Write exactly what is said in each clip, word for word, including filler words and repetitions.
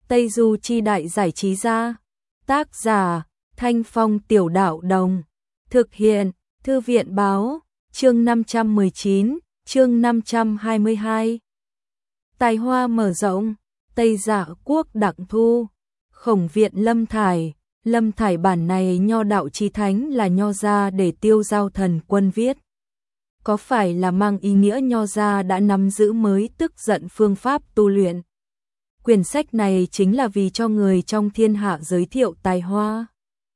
Tây Du Chi Đại Giải Trí Gia. Tác giả Thanh Phong Tiểu Đạo Đồng. Thực hiện Thư viện Báo. Chương năm trăm mười chín, chương năm trăm hai mươi hai. Tài hoa mở rộng. Tây Dạ Quốc Đặng Thu. Khổng Viện Lâm Thải. Lâm Thải bản này Nho Đạo Chí Thánh là Nho gia để Tiêu Giao Thần Quân viết. Có phải là mang ý nghĩa Nho gia đã nắm giữ mới tức giận phương pháp tu luyện? Quyển sách này chính là vì cho người trong thiên hạ giới thiệu tài hoa.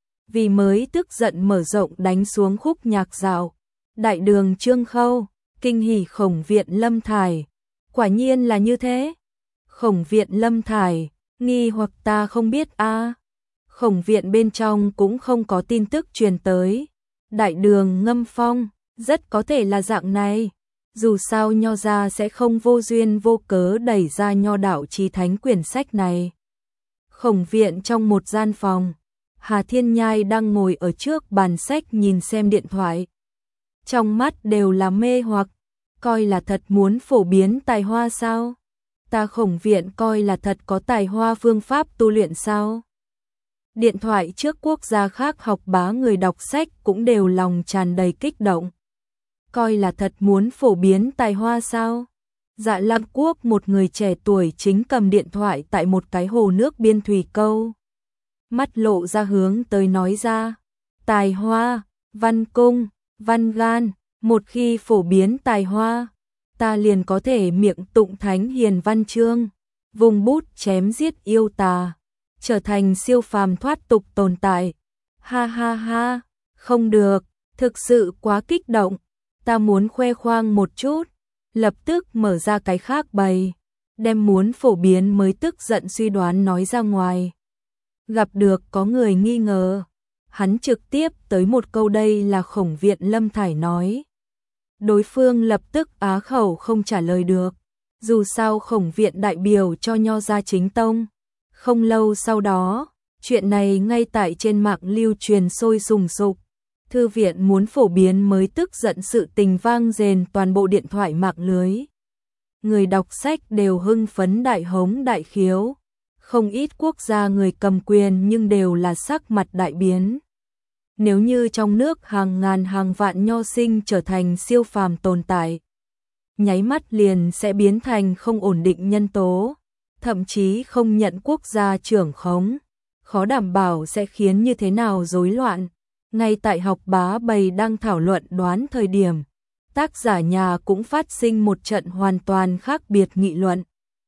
Vì mới tức giận mở rộng đánh xuống khúc nhạc dạo. Đại đường Trương Khâu, kinh hỉ Khổng Viện Lâm Thải. Quả nhiên là như thế. Khổng Viện Lâm Thải, nghi hoặc ta không biết a. À. Khổng Viện bên trong cũng không có tin tức truyền tới. Đại đường Ngâm Phong, rất có thể là dạng này. Dù sao Nho gia sẽ không vô duyên vô cớ đẩy ra Nho Đạo Chí Thánh quyển sách này. Khổng Viện trong một gian phòng, Hà Thiên Nhai đang ngồi ở trước bàn sách nhìn xem điện thoại. Trong mắt đều là mê hoặc, coi là thật muốn phổ biến tài hoa sao? Ta Khổng Viện coi là thật có tài hoa phương pháp tu luyện sao? Điện thoại trước quốc gia khác học bá người đọc sách cũng đều lòng tràn đầy kích động. Coi là thật muốn phổ biến tài hoa sao? Dạ Lam Quốc một người trẻ tuổi chính cầm điện thoại tại một cái hồ nước biên thủy câu. Mắt lộ ra hướng tới nói ra. Tài hoa, văn cung, văn gan, một khi phổ biến tài hoa, ta liền có thể miệng tụng thánh hiền văn chương, vùng bút chém giết yêu tà, trở thành siêu phàm thoát tục tồn tại. Ha ha ha, không được, thực sự quá kích động. Ta muốn khoe khoang một chút, lập tức mở ra cái khác bày, đem muốn phổ biến mới tức giận suy đoán nói ra ngoài. Gặp được có người nghi ngờ, hắn trực tiếp tới một câu đây là Khổng Viện Lâm Thải nói. Đối phương lập tức á khẩu không trả lời được, dù sao Khổng Viện đại biểu cho Nho gia chính tông. Không lâu sau đó, chuyện này ngay tại trên mạng lưu truyền sôi sùng sục. Thư viện muốn phổ biến mới tức giận sự tình vang rền toàn bộ điện thoại mạng lưới. Người đọc sách đều hưng phấn đại hống đại khiếu. Không ít quốc gia người cầm quyền nhưng đều là sắc mặt đại biến. Nếu như trong nước hàng ngàn hàng vạn nho sinh trở thành siêu phàm tồn tại, nháy mắt liền sẽ biến thành không ổn định nhân tố, thậm chí không nhận quốc gia trưởng khống, khó đảm bảo sẽ khiến như thế nào rối loạn. Ngay tại học bá bầy đang thảo luận đoán thời điểm, tác giả nhà cũng phát sinh một trận hoàn toàn khác biệt nghị luận.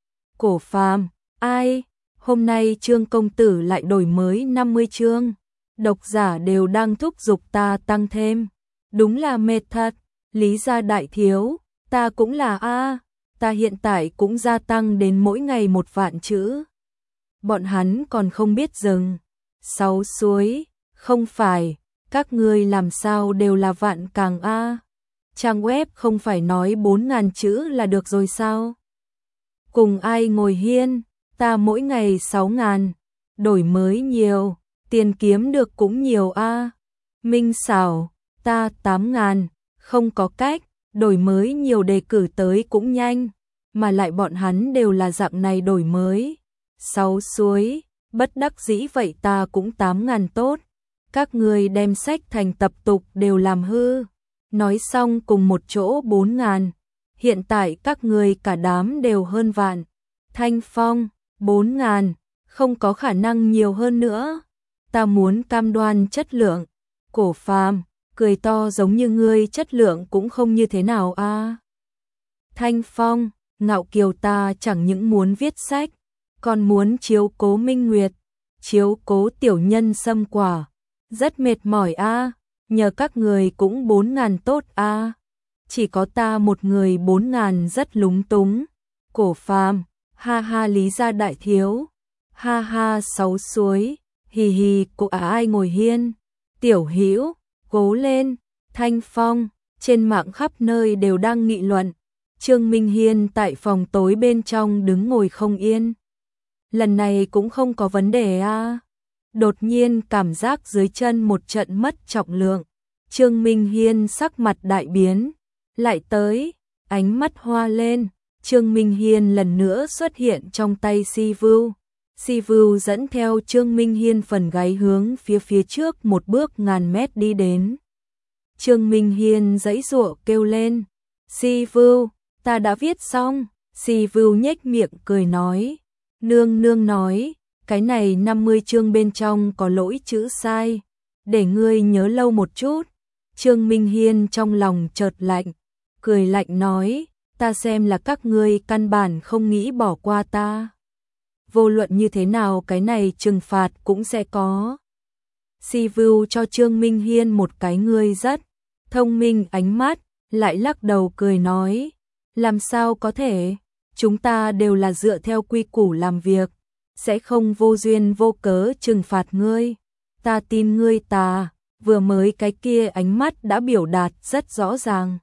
Cổ Phàm, ai? Hôm nay Trương công tử lại đổi mới năm mươi chương. Độc giả đều đang thúc giục ta tăng thêm. Đúng là mệt thật. Lý gia đại thiếu, ta cũng là a, ta hiện tại cũng gia tăng đến mỗi ngày một vạn chữ. Bọn hắn còn không biết dừng. Sáu suối, không phải. Các ngươi làm sao đều là vạn càng a? Trang web không phải nói bốn ngàn chữ là được rồi sao? Cùng ai ngồi hiên, ta mỗi ngày sáu ngàn, đổi mới nhiều, tiền kiếm được cũng nhiều a. Minh xảo, ta tám ngàn, không có cách, đổi mới nhiều đề cử tới cũng nhanh, mà lại bọn hắn đều là dạng này đổi mới. Sáu suối, bất đắc dĩ vậy ta cũng tám ngàn tốt. Các người đem sách thành tập tục đều làm hư. Nói xong cùng một chỗ bốn ngàn. Hiện tại các người cả đám đều hơn vạn. Thanh Phong, bốn ngàn. Không có khả năng nhiều hơn nữa. Ta muốn cam đoan chất lượng. Cổ Phàm, cười to giống như ngươi chất lượng cũng không như thế nào a. À. Thanh Phong, ngạo kiều ta chẳng những muốn viết sách, còn muốn chiếu cố Minh Nguyệt, chiếu cố tiểu nhân Sâm Quả. Rất mệt mỏi a, à, nhờ các người cũng bốn ngàn tốt a. À. Chỉ có ta một người bốn ngàn rất lúng túng. Cổ Phàm, ha ha Lý gia đại thiếu, ha ha sáu suối, hì hì cô á ai ngồi hiên. Tiểu Hữu, cố lên. Thanh Phong, trên mạng khắp nơi đều đang nghị luận. Trương Minh Hiên tại phòng tối bên trong đứng ngồi không yên. Lần này cũng không có vấn đề a. À. Đột nhiên cảm giác dưới chân một trận mất trọng lượng. Trương Minh Hiên sắc mặt đại biến. Lại tới, ánh mắt hoa lên. Trương Minh Hiên lần nữa xuất hiện trong tay Si Vưu. Si Vưu dẫn theo Trương Minh Hiên phần gáy hướng phía phía trước một bước ngàn mét đi đến. Trương Minh Hiên giãy giụa kêu lên, Si Vưu, ta đã viết xong. Si Vưu nhếch miệng cười nói, nương nương nói, cái này năm mươi chương bên trong có lỗi chữ sai, để ngươi nhớ lâu một chút. Trương Minh Hiên trong lòng chợt lạnh, cười lạnh nói, ta xem là các ngươi căn bản không nghĩ bỏ qua ta. Vô luận như thế nào cái này trừng phạt cũng sẽ có. Si Vưu cho Trương Minh Hiên một cái ngươi rất thông minh ánh mắt, lại lắc đầu cười nói, làm sao có thể, chúng ta đều là dựa theo quy củ làm việc, sẽ không vô duyên vô cớ trừng phạt ngươi. Ta tin ngươi ta, vừa mới cái kia ánh mắt đã biểu đạt rất rõ ràng.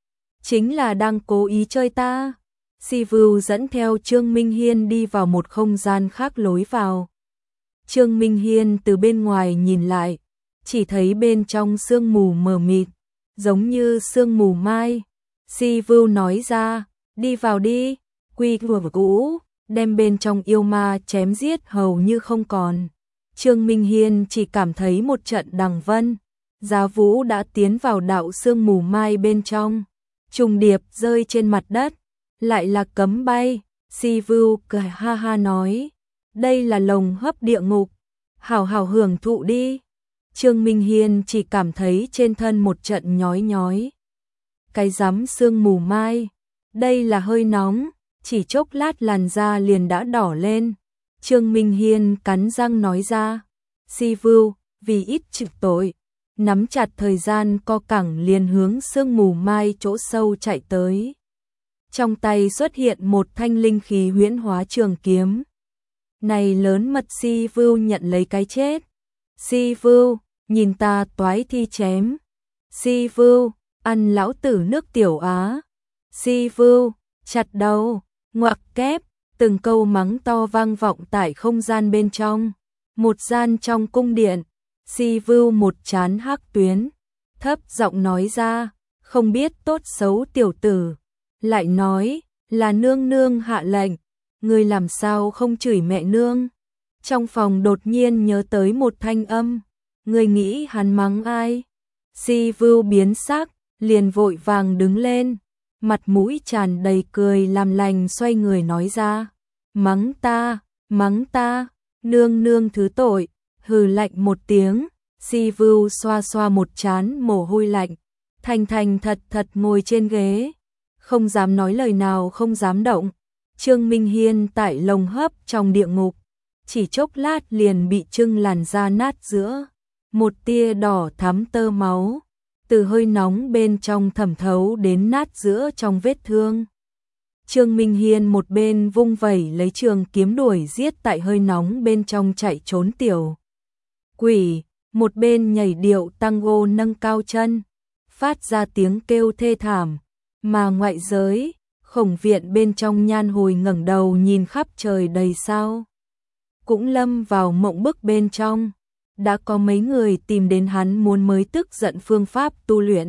Chính là đang cố ý chơi ta. Si Vưu dẫn theo Trương Minh Hiên đi vào một không gian khác lối vào. Trương Minh Hiên từ bên ngoài nhìn lại, chỉ thấy bên trong sương mù mờ mịt, giống như sương mù mai. Si Vưu nói ra, đi vào đi, quy vừa cũ, đem bên trong yêu ma chém giết hầu như không còn. Trương Minh Hiên chỉ cảm thấy một trận đằng vân, giá vũ đã tiến vào đạo sương mù mai bên trong, trùng điệp rơi trên mặt đất, lại là cấm bay. Si Vưu cười ha ha nói, đây là lồng hấp địa ngục, hảo hảo hưởng thụ đi. Trương Minh Hiên chỉ cảm thấy trên thân một trận nhói nhói. Cái rắm sương mù mai, đây là hơi nóng, chỉ chốc lát làn da liền đã đỏ lên. Trương Minh Hiên cắn răng nói ra, Si Vưu, vì ít chịu tội, nắm chặt thời gian co cẳng liền hướng sương mù mai chỗ sâu chạy tới. Trong tay xuất hiện một thanh linh khí huyễn hóa trường kiếm. Này lớn mật Si Vưu nhận lấy cái chết. Si Vưu, nhìn ta toái thi chém. Si Vưu, ăn lão tử nước tiểu Á. Si Vưu, chặt đầu, ngoặc kép, từng câu mắng to vang vọng tại không gian bên trong. Một gian trong cung điện, Si Vưu một trán hắc tuyến, thấp giọng nói ra, không biết tốt xấu tiểu tử. Lại nói, là nương nương hạ lệnh, người làm sao không chửi mẹ nương. Trong phòng đột nhiên nhớ tới một thanh âm, người nghĩ hắn mắng ai? Si Vưu biến sắc, liền vội vàng đứng lên, mặt mũi tràn đầy cười làm lành xoay người nói ra, mắng ta, mắng ta, nương nương thứ tội. Hừ lạnh một tiếng, Si Vưu xoa xoa một trán mồ hôi lạnh, thành thành thật thật ngồi trên ghế, không dám nói lời nào, không dám động. Trương Minh Hiên tại lồng hấp trong địa ngục, chỉ chốc lát liền bị trưng làn da nát giữa, một tia đỏ thắm tơ máu, từ hơi nóng bên trong thẩm thấu đến nát giữa trong vết thương. Trương Minh Hiên một bên vung vẩy lấy trường kiếm đuổi giết tại hơi nóng bên trong chạy trốn tiểu quỷ, một bên nhảy điệu tango nâng cao chân, phát ra tiếng kêu thê thảm. Mà ngoại giới, Khổng viện bên trong Nhan Hồi ngẩng đầu nhìn khắp trời đầy sao, cũng lâm vào mộng bức bên trong. Đã có mấy người tìm đến hắn muốn mới tức giận phương pháp tu luyện,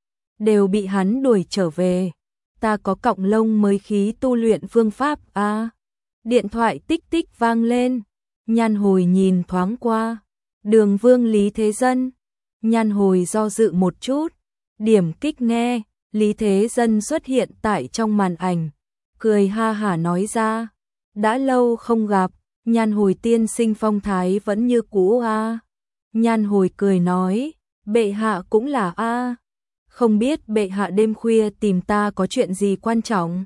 đều bị hắn đuổi trở về. Ta có cọng lông mới khí tu luyện phương pháp a. À, điện thoại tích tích vang lên, Nhan Hồi nhìn thoáng qua, Đường Vương Lý Thế Dân. Nhan Hồi do dự một chút, điểm kích nghe, Lý Thế Dân xuất hiện tại trong màn ảnh, cười ha hả nói ra, đã lâu không gặp, Nhan Hồi tiên sinh phong thái vẫn như cũ a. À. Nhan Hồi cười nói, bệ hạ cũng là a. À. Không biết bệ hạ đêm khuya tìm ta có chuyện gì quan trọng?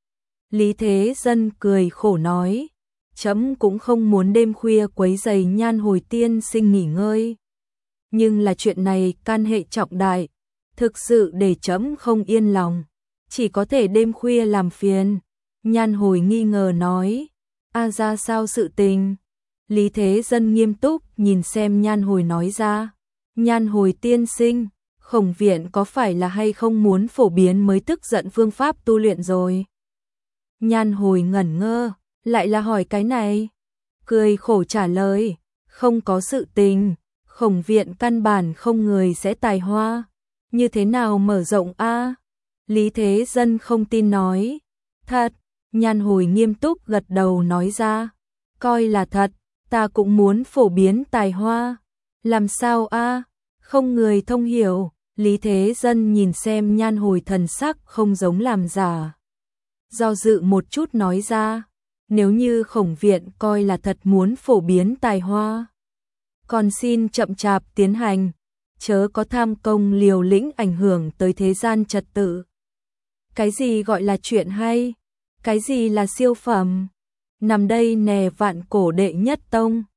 Lý Thế Dân cười khổ nói, trẫm cũng không muốn đêm khuya quấy rầy Nhan Hồi tiên sinh nghỉ ngơi. Nhưng là chuyện này can hệ trọng đại, thực sự để trẫm không yên lòng, chỉ có thể đêm khuya làm phiền. Nhan Hồi nghi ngờ nói, a ra sao sự tình? Lý Thế Dân nghiêm túc nhìn xem Nhan Hồi nói ra, Nhan Hồi tiên sinh, Khổng viện có phải là hay không muốn phổ biến mới tức giận phương pháp tu luyện rồi? Nhan Hồi ngẩn ngơ, lại là hỏi cái này. Cười khổ trả lời, không có sự tình, Khổng viện căn bản không người sẽ tài hoa, như thế nào mở rộng a? À? Lý Thế Dân không tin nói, thật. Nhan Hồi nghiêm túc gật đầu nói ra, coi là thật, ta cũng muốn phổ biến tài hoa. Làm sao a? Không người thông hiểu. Lý Thế Dân nhìn xem Nhan Hồi thần sắc không giống làm giả. Do dự một chút nói ra, nếu như Khổng viện coi là thật muốn phổ biến tài hoa, còn xin chậm chạp tiến hành, chớ có tham công liều lĩnh ảnh hưởng tới thế gian trật tự. Cái gì gọi là chuyện hay? Cái gì là siêu phẩm? Nằm đây nè vạn cổ đệ nhất tông.